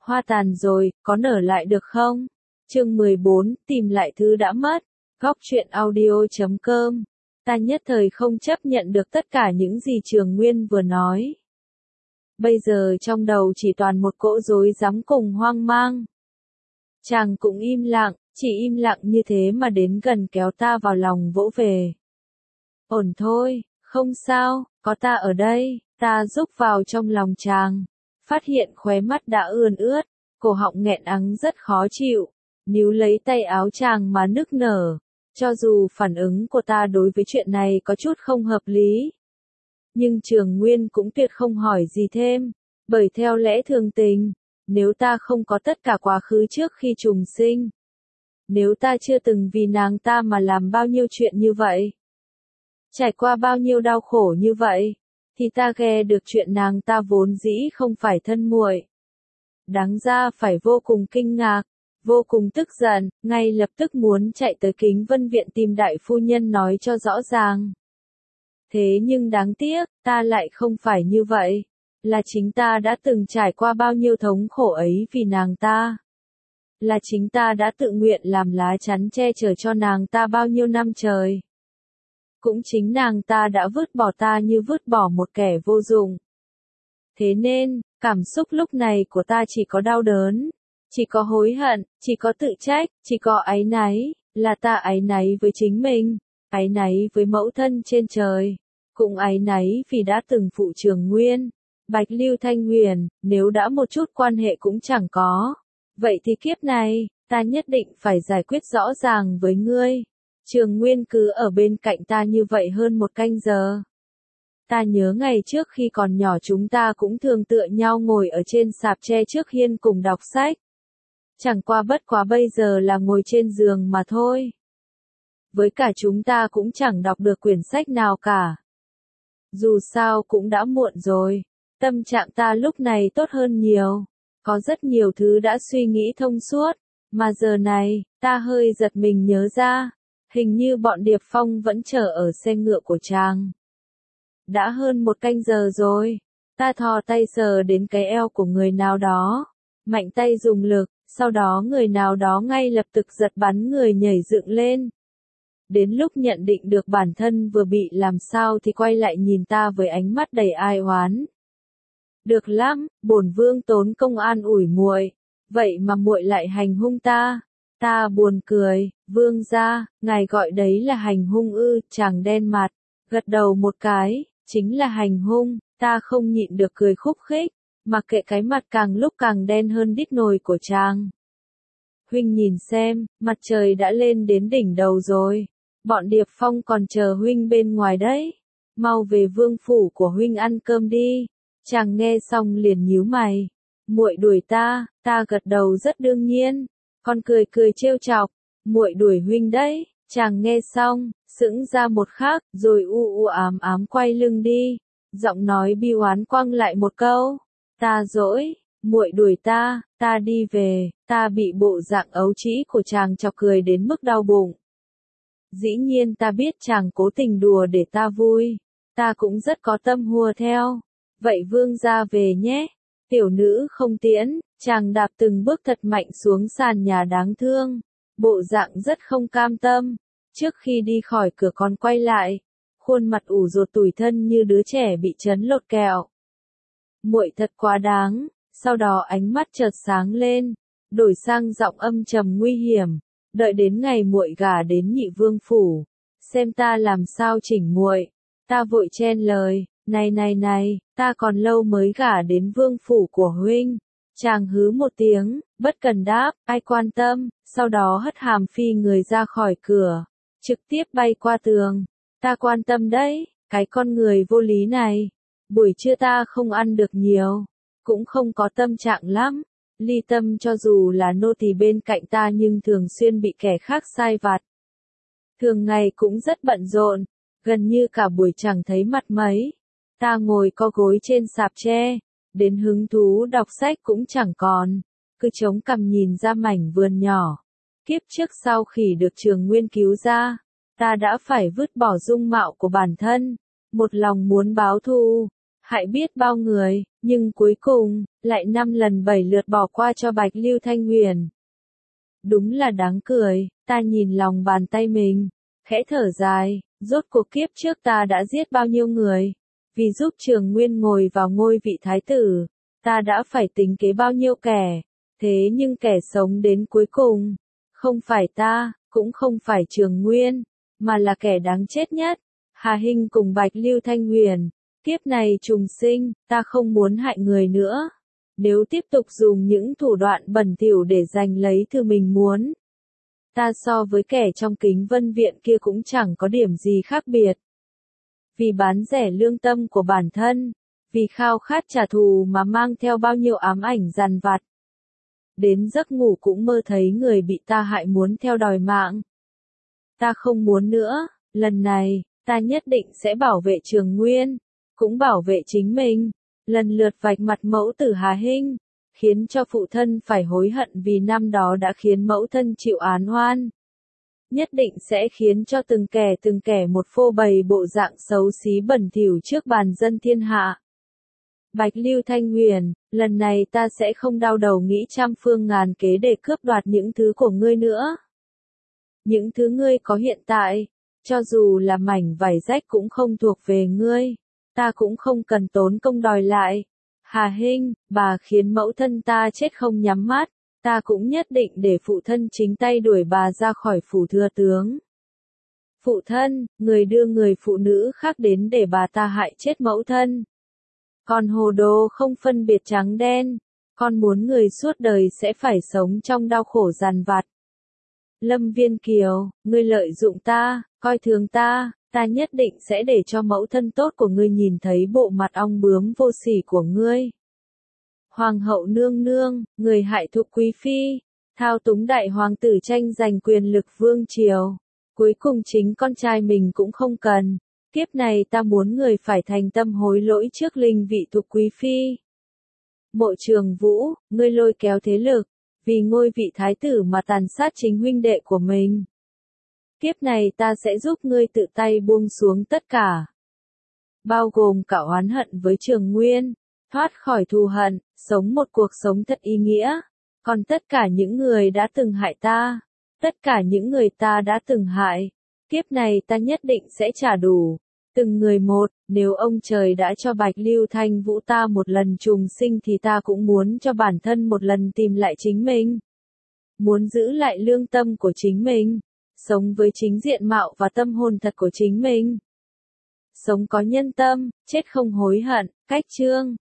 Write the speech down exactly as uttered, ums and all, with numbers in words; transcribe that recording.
Hoa tàn rồi, có nở lại được không? Chương mười bốn, tìm lại thứ đã mất. Góc truyện audio chấm com. Ta nhất thời không chấp nhận được tất cả những gì Trường Nguyên vừa nói. Bây giờ trong đầu chỉ toàn một cỗ rối rắm cùng hoang mang. Chàng cũng im lặng, chỉ im lặng như thế mà đến gần kéo ta vào lòng vỗ về. Ổn thôi, không sao, có ta ở đây. Ta rúc vào trong lòng chàng, phát hiện khóe mắt đã ươn ướt, cổ họng nghẹn ắng rất khó chịu, níu lấy tay áo chàng mà nức nở. Cho dù phản ứng của ta đối với chuyện này có chút không hợp lý, nhưng Trường Nguyên cũng tuyệt không hỏi gì thêm, bởi theo lẽ thường tình, nếu ta không có tất cả quá khứ trước khi trùng sinh, nếu ta chưa từng vì nàng ta mà làm bao nhiêu chuyện như vậy, trải qua bao nhiêu đau khổ như vậy, thì ta nghe được chuyện nàng ta vốn dĩ không phải thân muội. Đáng ra phải vô cùng kinh ngạc, vô cùng tức giận, ngay lập tức muốn chạy tới Kính Vân Viện tìm đại phu nhân nói cho rõ ràng. Thế nhưng đáng tiếc, ta lại không phải như vậy, là chính ta đã từng trải qua bao nhiêu thống khổ ấy vì nàng ta. Là chính ta đã tự nguyện làm lá chắn che chở cho nàng ta bao nhiêu năm trời. Cũng chính nàng ta đã vứt bỏ ta như vứt bỏ một kẻ vô dụng. Thế nên, cảm xúc lúc này của ta chỉ có đau đớn, chỉ có hối hận, chỉ có tự trách, chỉ có áy náy, là ta áy náy với chính mình, áy náy với mẫu thân trên trời, cũng áy náy vì đã từng phụ Trường Nguyên, Bạch Lưu Thanh Huyền, nếu đã một chút quan hệ cũng chẳng có. Vậy thì kiếp này, ta nhất định phải giải quyết rõ ràng với ngươi. Trường Nguyên cứ ở bên cạnh ta như vậy hơn một canh giờ. Ta nhớ ngày trước khi còn nhỏ chúng ta cũng thường tựa nhau ngồi ở trên sạp tre trước hiên cùng đọc sách. Chẳng qua bất quá bây giờ là ngồi trên giường mà thôi. Với cả chúng ta cũng chẳng đọc được quyển sách nào cả. Dù sao cũng đã muộn rồi, tâm trạng ta lúc này tốt hơn nhiều. Có rất nhiều thứ đã suy nghĩ thông suốt, mà giờ này, ta hơi giật mình nhớ ra. Hình như bọn Điệp Phong vẫn chờ ở xe ngựa của chàng. Đã hơn một canh giờ rồi, ta thò tay sờ đến cái eo của người nào đó, mạnh tay dùng lực, sau đó người nào đó ngay lập tức giật bắn người nhảy dựng lên. Đến lúc nhận định được bản thân vừa bị làm sao thì quay lại nhìn ta với ánh mắt đầy ai oán. Được lắm, bổn vương tốn công an ủi muội, vậy mà muội lại hành hung ta. Ta buồn cười, vương gia, ngài gọi đấy là hành hung ư? Chàng đen mặt, gật đầu một cái, chính là hành hung. Ta không nhịn được cười khúc khích, mặc kệ cái mặt càng lúc càng đen hơn đít nồi của chàng. Huynh nhìn xem, mặt trời đã lên đến đỉnh đầu rồi, bọn Điệp Phong còn chờ huynh bên ngoài đấy, mau về vương phủ của huynh ăn cơm đi. Chàng nghe xong liền nhíu mày, muội đuổi ta? Ta gật đầu rất đương nhiên. Con cười cười trêu chọc, muội đuổi huynh đấy. Chàng nghe xong, sững ra một khắc, rồi u u ám ám quay lưng đi, giọng nói bi oán quăng lại một câu, ta dỗi, muội đuổi ta, ta đi về. Ta bị bộ dạng ấu trĩ của chàng chọc cười đến mức đau bụng. Dĩ nhiên ta biết chàng cố tình đùa để ta vui, ta cũng rất có tâm hùa theo. Vậy vương gia về nhé. Tiểu nữ không tiễn. Chàng đạp từng bước thật mạnh xuống sàn nhà đáng thương, bộ dạng rất không cam tâm. Trước khi đi khỏi cửa còn quay lại, khuôn mặt ủ rột tủi thân như đứa trẻ bị chấn lột kẹo. Muội thật quá đáng. Sau đó ánh mắt chợt sáng lên, đổi sang giọng âm trầm nguy hiểm, đợi đến ngày muội gả đến Nhị Vương phủ, xem ta làm sao chỉnh muội. Ta vội chen lời, này này này, ta còn lâu mới gả đến vương phủ của huynh. Chàng hứ một tiếng, bất cần đáp, ai quan tâm, sau đó hất hàm phi người ra khỏi cửa, trực tiếp bay qua tường. Ta quan tâm đấy, cái con người vô lý này. Buổi trưa ta không ăn được nhiều, cũng không có tâm trạng lắm. Ly Tâm cho dù là nô tỳ bên cạnh ta nhưng thường xuyên bị kẻ khác sai vặt. Thường ngày cũng rất bận rộn, gần như cả buổi chẳng thấy mặt mấy. Ta ngồi co gối trên sạp tre, đến hứng thú đọc sách cũng chẳng còn, cứ chống cằm nhìn ra mảnh vườn nhỏ. Kiếp trước sau khi được Trường Nguyên cứu ra, ta đã phải vứt bỏ dung mạo của bản thân, một lòng muốn báo thù. hại biết bao người, nhưng cuối cùng, lại năm lần bảy lượt bỏ qua cho Bạch Lưu Thanh Huyền. Đúng là đáng cười, ta nhìn lòng bàn tay mình, khẽ thở dài, rốt cuộc kiếp trước ta đã giết bao nhiêu người, vì giúp Trường Nguyên ngồi vào ngôi vị thái tử, ta đã phải tính kế bao nhiêu kẻ, thế nhưng kẻ sống đến cuối cùng, không phải ta, cũng không phải Trường Nguyên, mà là kẻ đáng chết nhất, Hà Hinh cùng Bạch Lưu Thanh Huyền. Kiếp này trùng sinh, ta không muốn hại người nữa. Nếu tiếp tục dùng những thủ đoạn bẩn thỉu để giành lấy thứ mình muốn, ta so với kẻ trong Kính Vân Viện kia cũng chẳng có điểm gì khác biệt. Vì bán rẻ lương tâm của bản thân, vì khao khát trả thù mà mang theo bao nhiêu ám ảnh dằn vặt. Đến giấc ngủ cũng mơ thấy người bị ta hại muốn theo đòi mạng. Ta không muốn nữa, lần này, ta nhất định sẽ bảo vệ Trường Nguyên, cũng bảo vệ chính mình, lần lượt vạch mặt mẫu tử Hà Hinh, khiến cho phụ thân phải hối hận vì năm đó đã khiến mẫu thân chịu án oan. Nhất định sẽ khiến cho từng kẻ từng kẻ một phô bày bộ dạng xấu xí bẩn thỉu trước bàn dân thiên hạ. Bạch Lưu Thanh Huyền, lần này ta sẽ không đau đầu nghĩ trăm phương ngàn kế để cướp đoạt những thứ của ngươi nữa. Những thứ ngươi có hiện tại, cho dù là mảnh vải rách cũng không thuộc về ngươi, ta cũng không cần tốn công đòi lại. Hà Hinh, bà khiến mẫu thân ta chết không nhắm mắt, ta cũng nhất định để phụ thân chính tay đuổi bà ra khỏi phủ thừa tướng. Phụ thân, người đưa người phụ nữ khác đến để bà ta hại chết mẫu thân. Con hồ đồ không phân biệt trắng đen, con muốn người suốt đời sẽ phải sống trong đau khổ dằn vặt. Lâm Viên Kiều, ngươi lợi dụng ta, coi thường ta, ta nhất định sẽ để cho mẫu thân tốt của ngươi nhìn thấy bộ mặt ong bướm vô sỉ của ngươi. Hoàng hậu nương nương, người hại Thục Quý Phi, thao túng đại hoàng tử tranh giành quyền lực vương triều. Cuối cùng chính con trai mình cũng không cần. Kiếp này ta muốn người phải thành tâm hối lỗi trước linh vị Thục Quý Phi. Mộ Trường Vũ, ngươi lôi kéo thế lực, vì ngôi vị thái tử mà tàn sát chính huynh đệ của mình. Kiếp này ta sẽ giúp ngươi tự tay buông xuống tất cả. Bao gồm cả oán hận với Trường Nguyên, thoát khỏi thù hận, sống một cuộc sống thật ý nghĩa. Còn tất cả những người đã từng hại ta, tất cả những người ta đã từng hại, kiếp này ta nhất định sẽ trả đủ. Từng người một, nếu ông trời đã cho Bạch Lưu Thanh Vũ ta một lần trùng sinh thì ta cũng muốn cho bản thân một lần tìm lại chính mình. Muốn giữ lại lương tâm của chính mình, sống với chính diện mạo và tâm hồn thật của chính mình. Sống có nhân tâm, chết không hối hận, cách chương.